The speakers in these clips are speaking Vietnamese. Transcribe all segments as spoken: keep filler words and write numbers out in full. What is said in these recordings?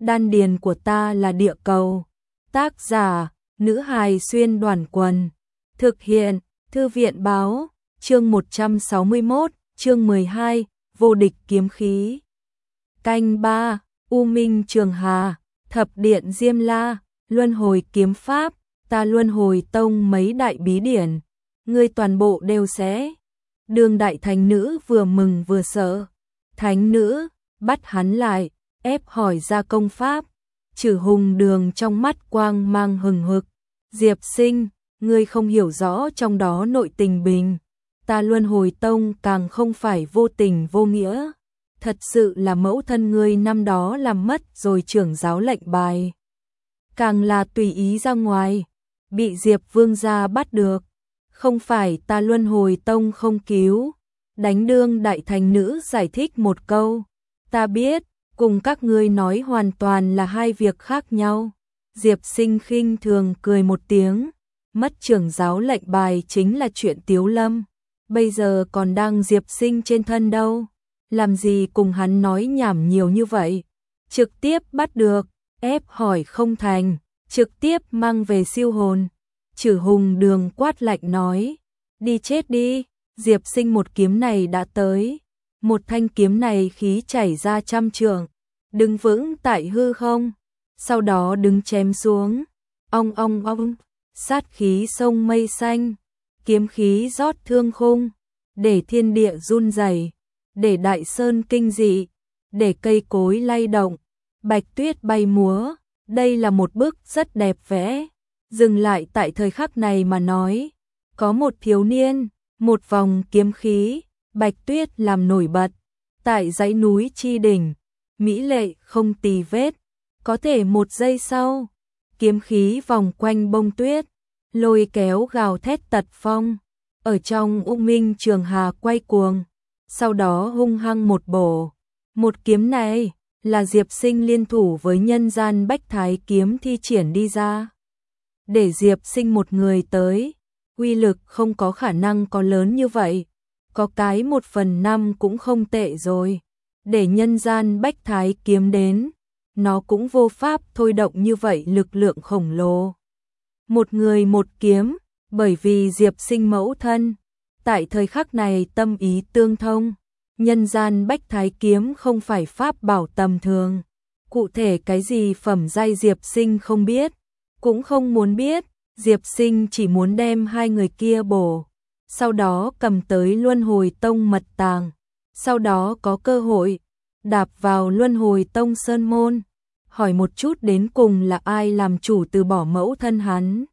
đan điền của ta là địa cầu. Tác giả, nữ hài xuyên đoàn quần. Thực hiện, thư viện báo, chương một trăm sáu mươi mốt, chương mười hai, vô địch kiếm khí. Canh ba, U Minh Trường Hà, Thập Điện Diêm La, Luân Hồi Kiếm Pháp, ta Luân Hồi Tông mấy đại bí điển, ngươi toàn bộ đều sẽ. Đường đại thánh nữ vừa mừng vừa sợ. Thánh nữ, bắt hắn lại, ép hỏi ra công pháp. Trừ Hùng Đường trong mắt quang mang hừng hực. Diệp Sinh, ngươi không hiểu rõ trong đó nội tình bình. Ta Luân Hồi Tông càng không phải vô tình vô nghĩa. Thật sự là mẫu thân ngươi năm đó làm mất rồi trưởng giáo lệnh bài. Càng là tùy ý ra ngoài, bị Diệp Vương gia bắt được. Không phải ta Luân Hồi Tông không cứu. Đánh đương đại thành nữ giải thích một câu. Ta biết, cùng các ngươi nói hoàn toàn là hai việc khác nhau. Diệp Sinh khinh thường cười một tiếng. Mất trưởng giáo lệnh bài chính là chuyện Tiếu Lâm. Bây giờ còn đang Diệp Sinh trên thân đâu. Làm gì cùng hắn nói nhảm nhiều như vậy. Trực tiếp bắt được, ép hỏi không thành, trực tiếp mang về siêu hồn. Trừ Hùng Đường quát lạnh nói. Đi chết đi. Diệp Sinh một kiếm này đã tới. Một thanh kiếm này khí chảy ra trăm trượng. Đứng vững tại hư không. Sau đó đứng chém xuống. Ong ong ong. Sát khí sông mây xanh. Kiếm khí rót thương khung. Để thiên địa run rẩy, để đại sơn kinh dị, để cây cối lay động, bạch tuyết bay múa. Đây là một bức rất đẹp vẽ. Dừng lại tại thời khắc này mà nói. Có một thiếu niên, một vòng kiếm khí, bạch tuyết làm nổi bật. Tại dãy núi chi đỉnh, mỹ lệ không tì vết. Có thể một giây sau, kiếm khí vòng quanh bông tuyết, lôi kéo gào thét tật phong. Ở trong U Minh Trường Hà quay cuồng, sau đó hung hăng một bổ. Một kiếm này là Diệp Sinh liên thủ với nhân gian bách thái kiếm thi triển đi ra. Để Diệp Sinh một người tới, uy lực không có khả năng có lớn như vậy. Có cái một phần năm cũng không tệ rồi. Để nhân gian bách thái kiếm đến, nó cũng vô pháp thôi động như vậy lực lượng khổng lồ. Một người một kiếm, bởi vì Diệp Sinh mẫu thân. Tại thời khắc này tâm ý tương thông. Nhân gian bách thái kiếm không phải pháp bảo tầm thường. Cụ thể cái gì phẩm giai Diệp Sinh không biết, cũng không muốn biết. Diệp Sinh chỉ muốn đem hai người kia bổ, sau đó cầm tới Luân Hồi Tông mật tàng, sau đó có cơ hội đạp vào Luân Hồi Tông sơn môn, hỏi một chút đến cùng là ai làm chủ từ bỏ mẫu thân hắn.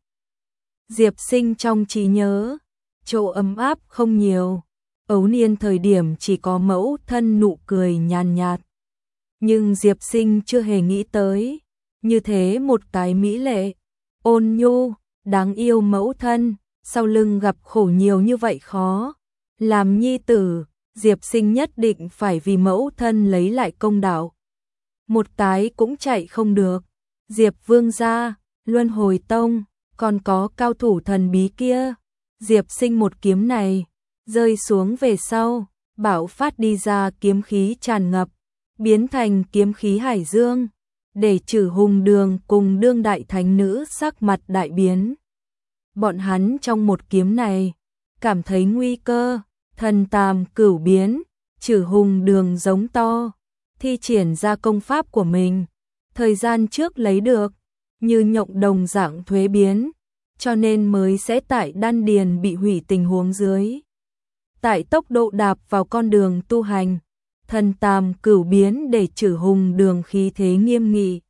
Diệp Sinh trong trí nhớ, chỗ ấm áp không nhiều. Ấu niên thời điểm chỉ có mẫu thân nụ cười nhàn nhạt. Nhưng Diệp Sinh chưa hề nghĩ tới, như thế một cái mỹ lệ, ôn nhu, đáng yêu mẫu thân, sau lưng gặp khổ nhiều như vậy khó. Làm nhi tử, Diệp Sinh nhất định phải vì mẫu thân lấy lại công đạo. Một cái cũng chạy không được. Diệp Vương gia, Luân Hồi Tông, còn có cao thủ thần bí kia. Diệp Sinh một kiếm này rơi xuống về sau, bạo phát đi ra kiếm khí tràn ngập, biến thành kiếm khí hải dương, để Trừ Hùng Đường cùng đương đại thánh nữ sắc mặt đại biến. Bọn hắn trong một kiếm này cảm thấy nguy cơ. Thần Tam Cửu biến, Trừ Hùng Đường giống to, thi triển ra công pháp của mình, thời gian trước lấy được, như nhộng đồng dạng thuế biến, cho nên mới sẽ tại đan điền bị hủy tình huống dưới. Tại tốc độ đạp vào con đường tu hành, Thần Tam Cửu biến để Trừ Hùng Đường khí thế nghiêm nghị.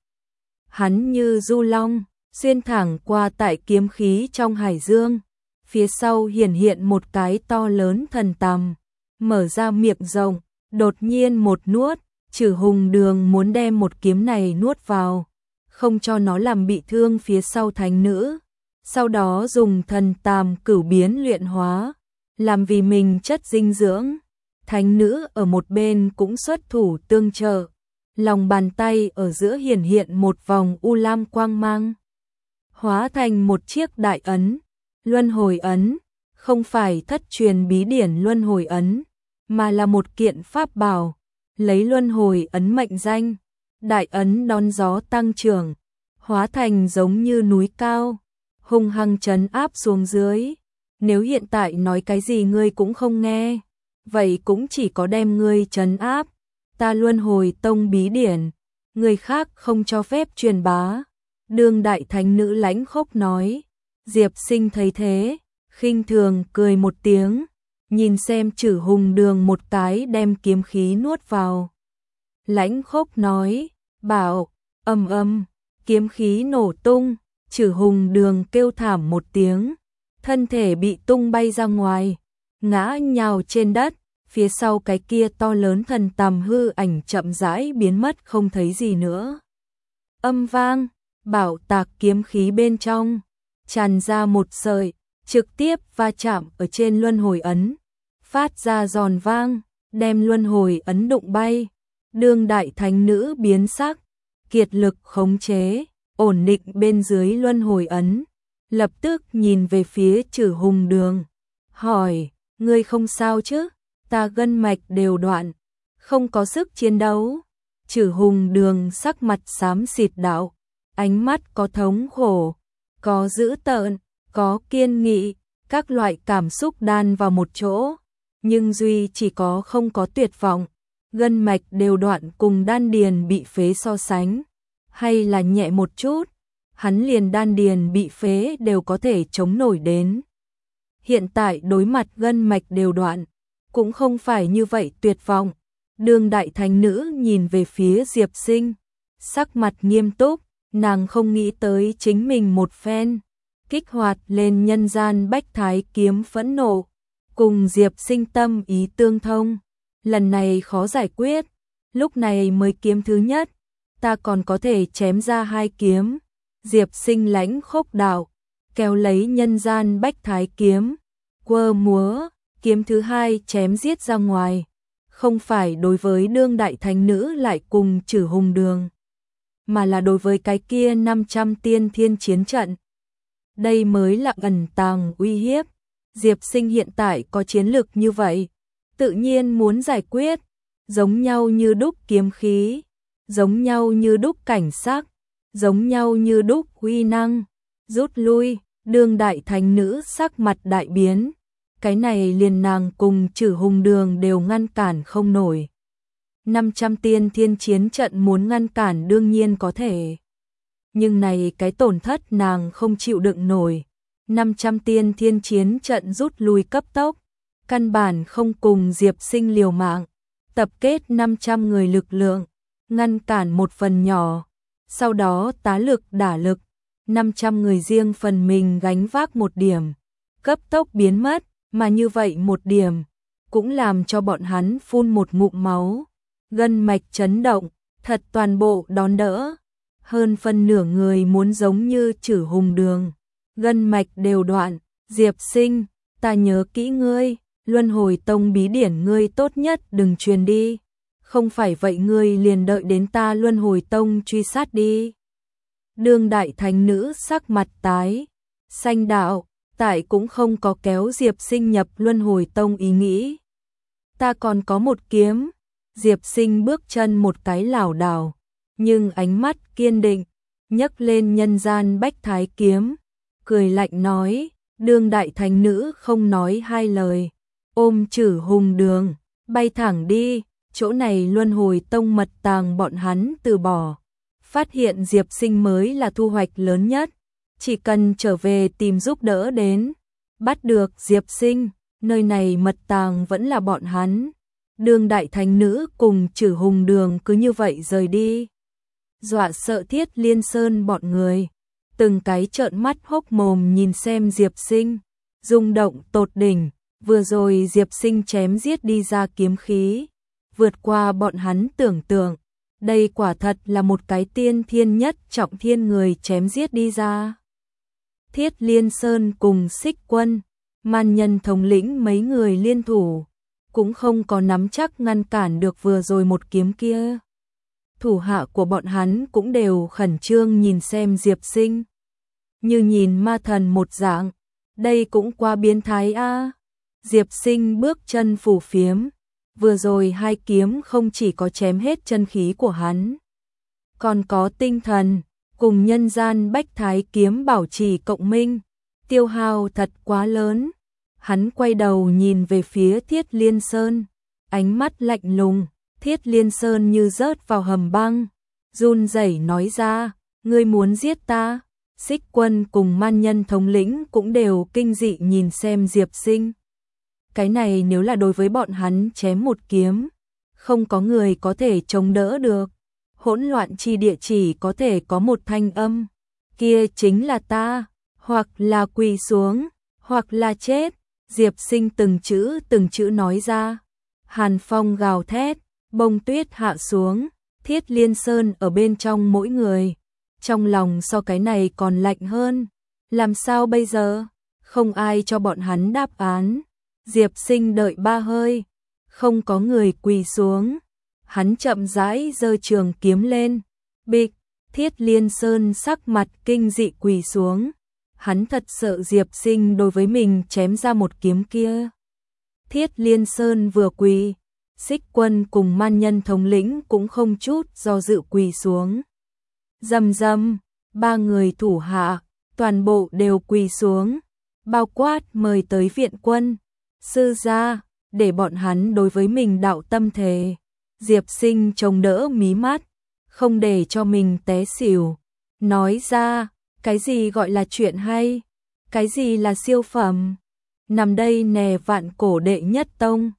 Hắn như du long, xuyên thẳng qua tại kiếm khí trong hải dương. Phía sau hiển hiện một cái to lớn thần tằm, mở ra miệng rộng, đột nhiên một nuốt. Trừ Hùng Đường muốn đem một kiếm này nuốt vào, không cho nó làm bị thương phía sau thánh nữ. Sau đó dùng Thần Tam Cửu biến luyện hóa, làm vì mình chất dinh dưỡng. Thánh nữ ở một bên cũng xuất thủ tương trợ. Lòng bàn tay ở giữa hiển hiện một vòng u lam quang mang, hóa thành một chiếc đại ấn. Luân Hồi ấn, không phải thất truyền bí điển Luân Hồi ấn, mà là một kiện pháp bảo, lấy Luân Hồi ấn mệnh danh, đại ấn đón gió tăng trưởng, hóa thành giống như núi cao, hung hăng trấn áp xuống dưới. Nếu hiện tại nói cái gì ngươi cũng không nghe, vậy cũng chỉ có đem ngươi trấn áp. Ta Luân Hồi Tông bí điển, người khác không cho phép truyền bá. Đương đại thánh nữ lãnh khốc nói. Diệp Sinh thấy thế, khinh thường cười một tiếng, nhìn xem Trử Hùng Đường một cái đem kiếm khí nuốt vào. Lãnh khốc nói, bảo, ầm ầm, kiếm khí nổ tung, Trử Hùng Đường kêu thảm một tiếng, thân thể bị tung bay ra ngoài, ngã nhào trên đất, phía sau cái kia to lớn thần tầm hư ảnh chậm rãi biến mất không thấy gì nữa. Âm vang, bảo tạc kiếm khí bên trong, tràn ra một sợi, trực tiếp va chạm ở trên luân hồi ấn, phát ra giòn vang, đem luân hồi ấn đụng bay. Đương đại thánh nữ biến sắc, kiệt lực khống chế, ổn định bên dưới luân hồi ấn, lập tức nhìn về phía Trử Hùng Đường, hỏi, ngươi không sao chứ? Ta gân mạch đều đoạn, không có sức chiến đấu. Trử Hùng Đường sắc mặt xám xịt đạo, ánh mắt có thống khổ, có dữ tợn, có kiên nghị, các loại cảm xúc đan vào một chỗ, nhưng duy chỉ có không có tuyệt vọng. Gân mạch đều đoạn cùng đan điền bị phế so sánh, hay là nhẹ một chút, hắn liền đan điền bị phế đều có thể chống nổi đến. Hiện tại đối mặt gân mạch đều đoạn, cũng không phải như vậy tuyệt vọng. Đương đại thánh nữ nhìn về phía Diệp Sinh, sắc mặt nghiêm túc, nàng không nghĩ tới chính mình một phen, kích hoạt lên nhân gian bách thái kiếm phẫn nộ, cùng Diệp Sinh tâm ý tương thông. Lần này khó giải quyết, lúc này mới kiếm thứ nhất, ta còn có thể chém ra hai kiếm. Diệp Sinh lãnh khốc đạo, kéo lấy nhân gian bách thái kiếm, quơ múa, kiếm thứ hai chém giết ra ngoài, không phải đối với đương đại thánh nữ lại cùng Trử Hùng Đường, mà là đối với cái kia năm trăm tiên thiên chiến trận. Đây mới là ẩn tàng uy hiếp. Diệp Sinh hiện tại có chiến lực như vậy, tự nhiên muốn giải quyết, giống nhau như đúc kiếm khí, giống nhau như đúc cảnh sắc, giống nhau như đúc uy năng. Rút lui, đương đại thánh nữ sắc mặt đại biến, cái này liền nàng cùng Trử Hùng Đường đều ngăn cản không nổi. năm trăm tiên thiên chiến trận muốn ngăn cản đương nhiên có thể, nhưng này cái tổn thất nàng không chịu đựng nổi. năm trăm tiên thiên chiến trận rút lui cấp tốc, căn bản không cùng Diệp Sinh liều mạng, tập kết năm trăm người lực lượng, ngăn cản một phần nhỏ, sau đó tá lực đả lực, năm trăm người riêng phần mình gánh vác một điểm, cấp tốc biến mất, mà như vậy một điểm, cũng làm cho bọn hắn phun một ngụm máu, gân mạch chấn động, thật toàn bộ đón đỡ, hơn phân nửa người muốn giống như Trử Hùng Đường, gân mạch đều đoạn. Diệp Sinh, ta nhớ kỹ ngươi, Luân Hồi Tông bí điển ngươi tốt nhất đừng truyền đi, không phải vậy ngươi liền đợi đến ta Luân Hồi Tông truy sát đi. Đương đại thánh nữ sắc mặt tái, xanh đạo, tại cũng không có kéo Diệp Sinh nhập Luân Hồi Tông ý nghĩ. Ta còn có một kiếm. Diệp Sinh bước chân một cái lảo đảo, nhưng ánh mắt kiên định, nhấc lên nhân gian bách thái kiếm, cười lạnh nói. Đương đại thánh nữ không nói hai lời, ôm Trử Hùng Đường, bay thẳng đi. Chỗ này Luân Hồi Tông mật tàng bọn hắn từ bỏ, phát hiện Diệp Sinh mới là thu hoạch lớn nhất, chỉ cần trở về tìm giúp đỡ đến, bắt được Diệp Sinh, nơi này mật tàng vẫn là bọn hắn. Đương đại thánh nữ cùng Trử Hùng Đường cứ như vậy rời đi, dọa sợ Thiết Liên Sơn bọn người, từng cái trợn mắt hốc mồm nhìn xem Diệp Sinh, rung động tột đỉnh. Vừa rồi Diệp Sinh chém giết đi ra kiếm khí, vượt qua bọn hắn tưởng tượng, đây quả thật là một cái tiên thiên nhất trọng thiên người chém giết đi ra. Thiết Liên Sơn cùng Xích Quân, Man Nhân thống lĩnh mấy người liên thủ, cũng không có nắm chắc ngăn cản được vừa rồi một kiếm kia. Thủ hạ của bọn hắn cũng đều khẩn trương nhìn xem Diệp Sinh, như nhìn ma thần một dạng, đây cũng quá biến thái a. Diệp Sinh bước chân phù phiếm, vừa rồi hai kiếm không chỉ có chém hết chân khí của hắn, còn có tinh thần, cùng nhân gian bách thái kiếm bảo trì cộng minh, tiêu hao thật quá lớn. Hắn quay đầu nhìn về phía Thiết Liên Sơn, ánh mắt lạnh lùng. Thiết Liên Sơn như rớt vào hầm băng, run rẩy nói ra, ngươi muốn giết ta? Xích Quân cùng man nhân thống lĩnh cũng đều kinh dị nhìn xem Diệp Sinh. Cái này nếu là đối với bọn hắn chém một kiếm, không có người có thể chống đỡ được. Hỗn loạn chi địa chỉ có thể có một thanh âm, kia chính là ta, hoặc là quỳ xuống, hoặc là chết. Diệp Sinh từng chữ từng chữ nói ra. Hàn phong gào thét, bông tuyết hạ xuống, Thiết Liên Sơn ở bên trong mỗi người. Trong lòng so cái này còn lạnh hơn. Làm sao bây giờ? Không ai cho bọn hắn đáp án. Diệp Sinh đợi ba hơi, không có người quỳ xuống. Hắn chậm rãi giơ trường kiếm lên. Bịch, Thiết Liên Sơn sắc mặt kinh dị quỳ xuống. Hắn thật sợ Diệp Sinh đối với mình chém ra một kiếm kia. Thiết Liên Sơn vừa quỳ, Xích Quân cùng man nhân thống lĩnh cũng không chút do dự quỳ xuống. Rầm rầm, ba người thủ hạ, toàn bộ đều quỳ xuống, bao quát mời tới viện quân. Sư gia, để bọn hắn đối với mình đạo tâm thề. Diệp Sinh chống đỡ mí mắt, không để cho mình té xỉu. Nói ra, cái gì gọi là chuyện hay? Cái gì là siêu phẩm? Nằm đây nè vạn cổ đệ nhất tông.